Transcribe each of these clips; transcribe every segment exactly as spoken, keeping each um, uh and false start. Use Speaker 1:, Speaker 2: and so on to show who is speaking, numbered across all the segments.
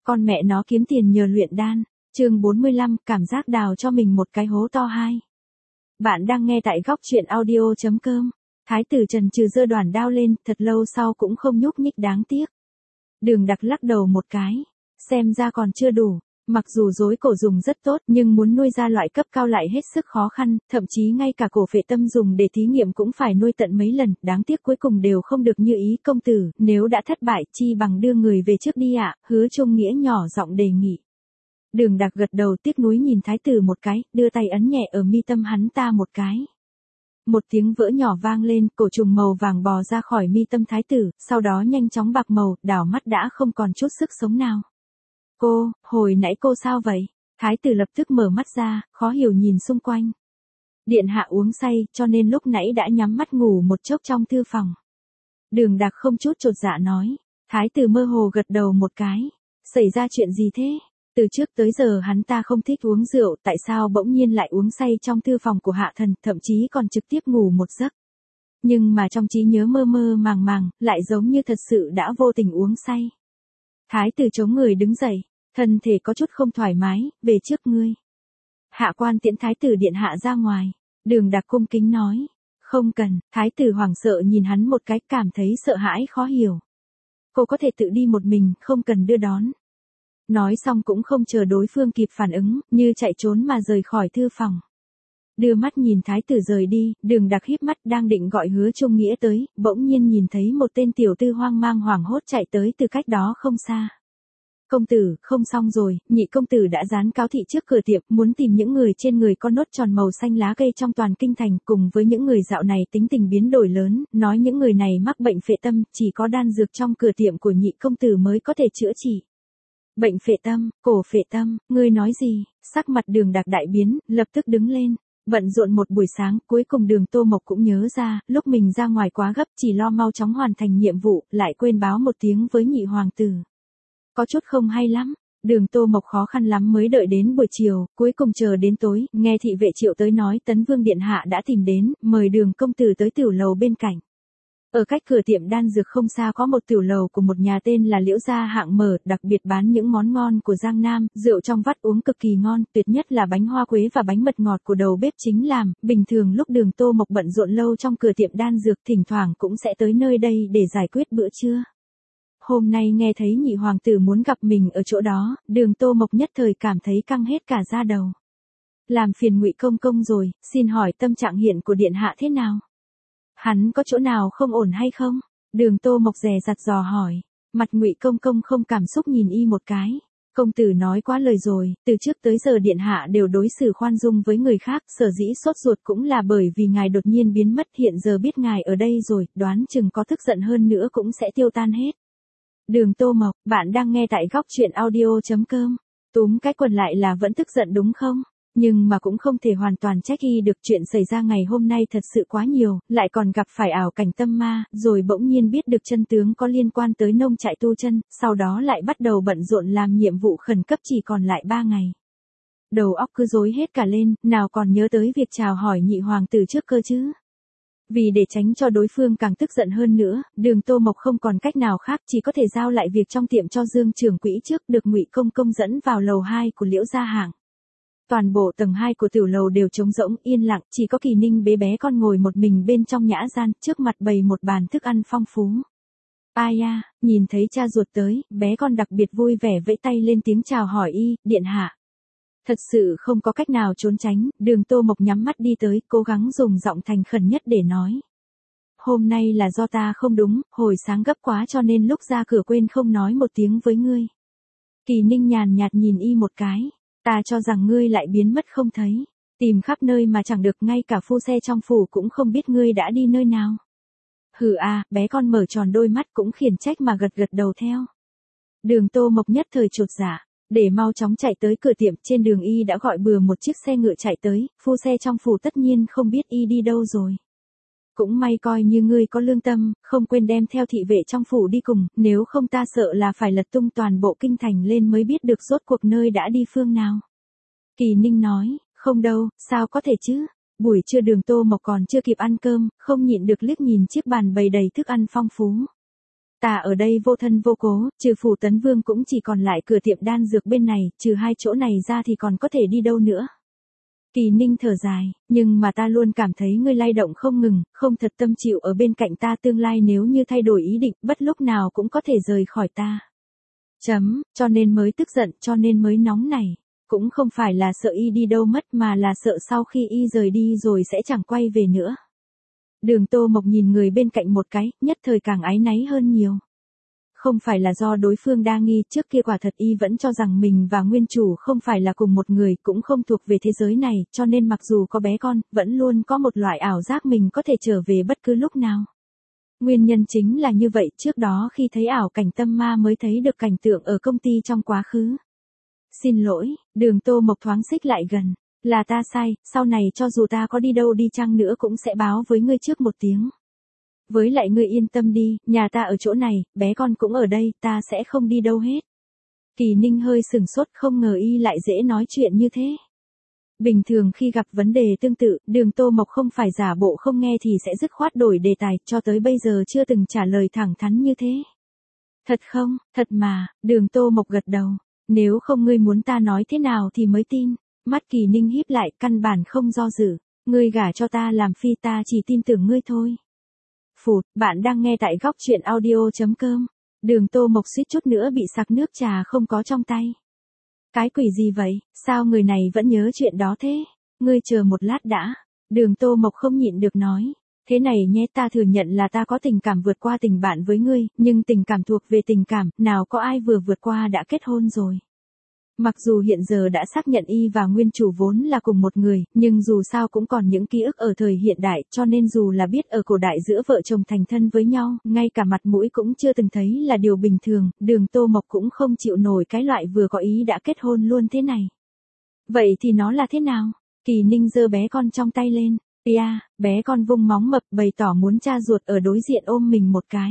Speaker 1: Con mẹ nó kiếm tiền nhờ luyện đan. Chương bốn mươi lăm, cảm giác đào cho mình một cái hố to hai. Bạn đang nghe tại góc truyện audio chấm com. Thái tử Trần trừ giơ đoàn đao lên, thật lâu sau cũng không nhúc nhích đáng tiếc. Đường Đặc lắc đầu một cái, xem ra còn chưa đủ. Mặc dù rối cổ dùng rất tốt, nhưng muốn nuôi ra loại cấp cao lại hết sức khó khăn, thậm chí ngay cả cổ phệ tâm dùng để thí nghiệm cũng phải nuôi tận mấy lần, đáng tiếc cuối cùng đều không được như ý công tử, nếu đã thất bại chi bằng đưa người về trước đi ạ, Hứa Trung Nghĩa nhỏ giọng đề nghị. Đường Đặc gật đầu tiếc nuối nhìn thái tử một cái, đưa tay ấn nhẹ ở mi tâm hắn ta một cái. Một tiếng vỡ nhỏ vang lên, cổ trùng màu vàng bò ra khỏi mi tâm thái tử, sau đó nhanh chóng bạc màu, đảo mắt đã không còn chút sức sống nào. Cô, hồi nãy cô sao vậy? Thái tử lập tức mở mắt ra, khó hiểu nhìn xung quanh. Điện hạ uống say, cho nên lúc nãy đã nhắm mắt ngủ một chốc trong thư phòng. Đường Đặc không chút chột dạ nói. Thái tử mơ hồ gật đầu một cái. Xảy ra chuyện gì thế? Từ trước tới giờ hắn ta không thích uống rượu, tại sao bỗng nhiên lại uống say trong thư phòng của hạ thần, thậm chí còn trực tiếp ngủ một giấc. Nhưng mà trong trí nhớ mơ mơ màng màng, lại giống như thật sự đã vô tình uống say. Thái tử chống người đứng dậy, thân thể có chút không thoải mái, về trước ngươi. Hạ quan tiễn thái tử điện hạ ra ngoài. Đường Đặc cung kính nói. Không cần, thái tử hoảng sợ nhìn hắn một cái, cảm thấy sợ hãi khó hiểu. Cô có thể tự đi một mình, không cần đưa đón. Nói xong cũng không chờ đối phương kịp phản ứng, như chạy trốn mà rời khỏi thư phòng. Đưa mắt nhìn thái tử rời đi, Đường Đặc híp mắt đang định gọi Hứa Trung Nghĩa tới, bỗng nhiên nhìn thấy một tên tiểu tư hoang mang hoảng hốt chạy tới từ cách đó không xa. Công tử, không xong rồi, nhị công tử đã dán cáo thị trước cửa tiệm, muốn tìm những người trên người có nốt tròn màu xanh lá cây trong toàn kinh thành, cùng với những người dạo này tính tình biến đổi lớn, nói những người này mắc bệnh phệ tâm, chỉ có đan dược trong cửa tiệm của nhị công tử mới có thể chữa trị. Bệnh phệ tâm, cổ phệ tâm, ngươi nói gì? Sắc mặt Đường Đặc đại biến, lập tức đứng lên. Bận rộn một buổi sáng, cuối cùng Đường Tô Mộc cũng nhớ ra, lúc mình ra ngoài quá gấp chỉ lo mau chóng hoàn thành nhiệm vụ, lại quên báo một tiếng với nhị hoàng tử. Có chút không hay lắm, Đường Tô Mộc khó khăn lắm mới đợi đến buổi chiều, cuối cùng chờ đến tối, nghe thị vệ Triệu tới nói Tấn Vương Điện Hạ đã tìm đến, mời Đường công tử tới tiểu lầu bên cạnh. Ở cách cửa tiệm đan dược không xa có một tiểu lầu của một nhà tên là Liễu Gia hạng mở, đặc biệt bán những món ngon của Giang Nam, rượu trong vắt uống cực kỳ ngon, tuyệt nhất là bánh hoa quế và bánh mật ngọt của đầu bếp chính làm, bình thường lúc Đường Tô Mộc bận rộn lâu trong cửa tiệm đan dược thỉnh thoảng cũng sẽ tới nơi đây để giải quyết bữa trưa. Hôm nay nghe thấy nhị hoàng tử muốn gặp mình ở chỗ đó, Đường Tô Mộc nhất thời cảm thấy căng hết cả da đầu. Làm phiền Ngụy công công rồi, xin hỏi tâm trạng hiện của điện hạ thế nào? Hắn có chỗ nào không ổn hay không? Đường Tô Mộc dè dặt dò hỏi. Mặt Ngụy công công không cảm xúc nhìn y một cái. Công tử nói quá lời rồi, từ trước tới giờ điện hạ đều đối xử khoan dung với người khác, sở dĩ sốt ruột cũng là bởi vì ngài đột nhiên biến mất, hiện giờ biết ngài ở đây rồi, đoán chừng có tức giận hơn nữa cũng sẽ tiêu tan hết. Đường Tô Mộc, bạn đang nghe tại góc truyện audio chấm com. Túm cái quần lại là vẫn tức giận đúng không? Nhưng mà cũng không thể hoàn toàn trách y được, chuyện xảy ra ngày hôm nay thật sự quá nhiều, lại còn gặp phải ảo cảnh tâm ma, rồi bỗng nhiên biết được chân tướng có liên quan tới nông trại tu chân, sau đó lại bắt đầu bận rộn làm nhiệm vụ khẩn cấp chỉ còn lại ba ngày. Đầu óc cứ rối hết cả lên, nào còn nhớ tới việc chào hỏi nhị hoàng tử trước cơ chứ. Vì để tránh cho đối phương càng tức giận hơn nữa, Đường Tô Mộc không còn cách nào khác, chỉ có thể giao lại việc trong tiệm cho Dương trưởng quỹ trước, được Ngụy công công dẫn vào lầu hai của Liễu Gia hạng. Toàn bộ tầng hai của tiểu lầu đều trống rỗng, yên lặng, chỉ có Kỳ Ninh bé bé con ngồi một mình bên trong nhã gian, trước mặt bày một bàn thức ăn phong phú. Ai à, nhìn thấy cha ruột tới, bé con đặc biệt vui vẻ vẫy tay lên tiếng chào hỏi y, điện hạ. Thật sự không có cách nào trốn tránh, Đường Tô Mộc nhắm mắt đi tới, cố gắng dùng giọng thành khẩn nhất để nói. Hôm nay là do ta không đúng, hồi sáng gấp quá cho nên lúc ra cửa quên không nói một tiếng với ngươi. Kỳ Ninh nhàn nhạt nhìn y một cái. Ta cho rằng ngươi lại biến mất không thấy. Tìm khắp nơi mà chẳng được, ngay cả phu xe trong phủ cũng không biết ngươi đã đi nơi nào. Hừ à, bé con mở tròn đôi mắt cũng khiển trách mà gật gật đầu theo. Đường Tô Mộc nhất thời chột dạ, để mau chóng chạy tới cửa tiệm, trên đường y đã gọi bừa một chiếc xe ngựa chạy tới, phu xe trong phủ tất nhiên không biết y đi đâu rồi. Cũng may coi như ngươi có lương tâm, không quên đem theo thị vệ trong phủ đi cùng, nếu không ta sợ là phải lật tung toàn bộ kinh thành lên mới biết được rốt cuộc nơi đã đi phương nào. Kỳ Ninh nói, không đâu, sao có thể chứ? Buổi trưa Đường Tô Mộc còn chưa kịp ăn cơm, không nhịn được liếc nhìn chiếc bàn bày đầy thức ăn phong phú. Ta ở đây vô thân vô cố, trừ Phủ Tấn Vương cũng chỉ còn lại cửa tiệm đan dược bên này, trừ hai chỗ này ra thì còn có thể đi đâu nữa. Kỳ Ninh thở dài, nhưng mà ta luôn cảm thấy ngươi lay động không ngừng, không thật tâm chịu ở bên cạnh ta, tương lai nếu như thay đổi ý định, bất lúc nào cũng có thể rời khỏi ta. Chấm, cho nên mới tức giận, cho nên mới nóng này. Cũng không phải là sợ y đi đâu mất mà là sợ sau khi y rời đi rồi sẽ chẳng quay về nữa. Đường Tô Mộc nhìn người bên cạnh một cái, nhất thời càng áy náy hơn nhiều. Không phải là do đối phương đa nghi, trước kia quả thật y vẫn cho rằng mình và nguyên chủ không phải là cùng một người, cũng không thuộc về thế giới này, cho nên mặc dù có bé con, vẫn luôn có một loại ảo giác mình có thể trở về bất cứ lúc nào. Nguyên nhân chính là như vậy, trước đó khi thấy ảo cảnh tâm ma mới thấy được cảnh tượng ở công ty trong quá khứ. Xin lỗi, Đường Tô Mộc thoáng xích lại gần, là ta sai, sau này cho dù ta có đi đâu đi chăng nữa cũng sẽ báo với ngươi trước một tiếng. Với lại ngươi yên tâm đi, nhà ta ở chỗ này, bé con cũng ở đây, ta sẽ không đi đâu hết. Kỳ Ninh hơi sừng sốt, không ngờ y lại dễ nói chuyện như thế. Bình thường khi gặp vấn đề tương tự, Đường Tô Mộc không phải giả bộ không nghe thì sẽ dứt khoát đổi đề tài, cho tới bây giờ chưa từng trả lời thẳng thắn như thế. Thật không, thật mà, Đường Tô Mộc gật đầu. Nếu không ngươi muốn ta nói thế nào thì mới tin. Mắt Kỳ Ninh híp lại, căn bản không do dự. Ngươi gả cho ta làm phi, ta chỉ tin tưởng ngươi thôi. Phụt, bạn đang nghe tại góc truyện audio chấm com. Đường Tô Mộc suýt chút nữa bị sặc nước trà không có trong tay. Cái quỷ gì vậy, sao người này vẫn nhớ chuyện đó thế? Ngươi chờ một lát đã. Đường Tô Mộc không nhịn được nói. Thế này nhé, ta thừa nhận là ta có tình cảm vượt qua tình bạn với ngươi, nhưng tình cảm thuộc về tình cảm, nào có ai vừa vượt qua đã kết hôn rồi. Mặc dù hiện giờ đã xác nhận y và nguyên chủ vốn là cùng một người, nhưng dù sao cũng còn những ký ức ở thời hiện đại, cho nên dù là biết ở cổ đại giữa vợ chồng thành thân với nhau, ngay cả mặt mũi cũng chưa từng thấy là điều bình thường, Đường Tô Mộc cũng không chịu nổi cái loại vừa có ý đã kết hôn luôn thế này. Vậy thì nó là thế nào? Kỳ Ninh giơ bé con trong tay lên. Yeah, bé con vung móng mập bày tỏ muốn cha ruột ở đối diện ôm mình một cái.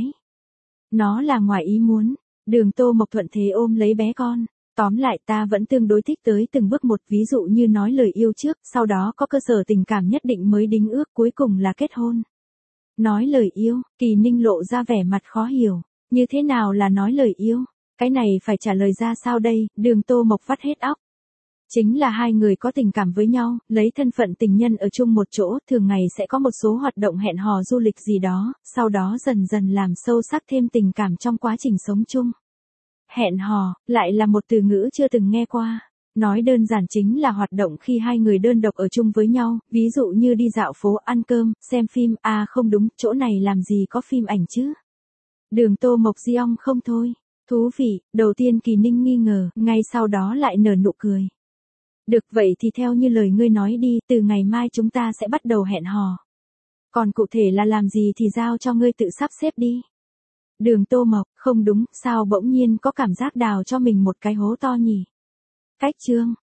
Speaker 1: Nó là ngoài ý muốn. Đường Tô Mộc thuận thế ôm lấy bé con. Tóm lại ta vẫn tương đối thích tới từng bước một, ví dụ như nói lời yêu trước, sau đó có cơ sở tình cảm nhất định mới đính ước, cuối cùng là kết hôn. Nói lời yêu, Kỳ Ninh lộ ra vẻ mặt khó hiểu. Như thế nào là nói lời yêu? Cái này phải trả lời ra sao đây? Đường Tô Mộc vắt hết óc. Chính là hai người có tình cảm với nhau, lấy thân phận tình nhân ở chung một chỗ, thường ngày sẽ có một số hoạt động hẹn hò du lịch gì đó, sau đó dần dần làm sâu sắc thêm tình cảm trong quá trình sống chung. Hẹn hò, lại là một từ ngữ chưa từng nghe qua. Nói đơn giản chính là hoạt động khi hai người đơn độc ở chung với nhau, ví dụ như đi dạo phố, ăn cơm, xem phim, à không đúng, chỗ này làm gì có phim ảnh chứ. Đường Tô Mộc di ong không thôi. Thú vị, đầu tiên Kỳ Ninh nghi ngờ, ngay sau đó lại nở nụ cười. Được vậy thì theo như lời ngươi nói đi, từ ngày mai chúng ta sẽ bắt đầu hẹn hò. Còn cụ thể là làm gì thì giao cho ngươi tự sắp xếp đi. Đường Tô Mộc, không đúng, sao bỗng nhiên có cảm giác đào cho mình một cái hố to nhỉ? Cách chương,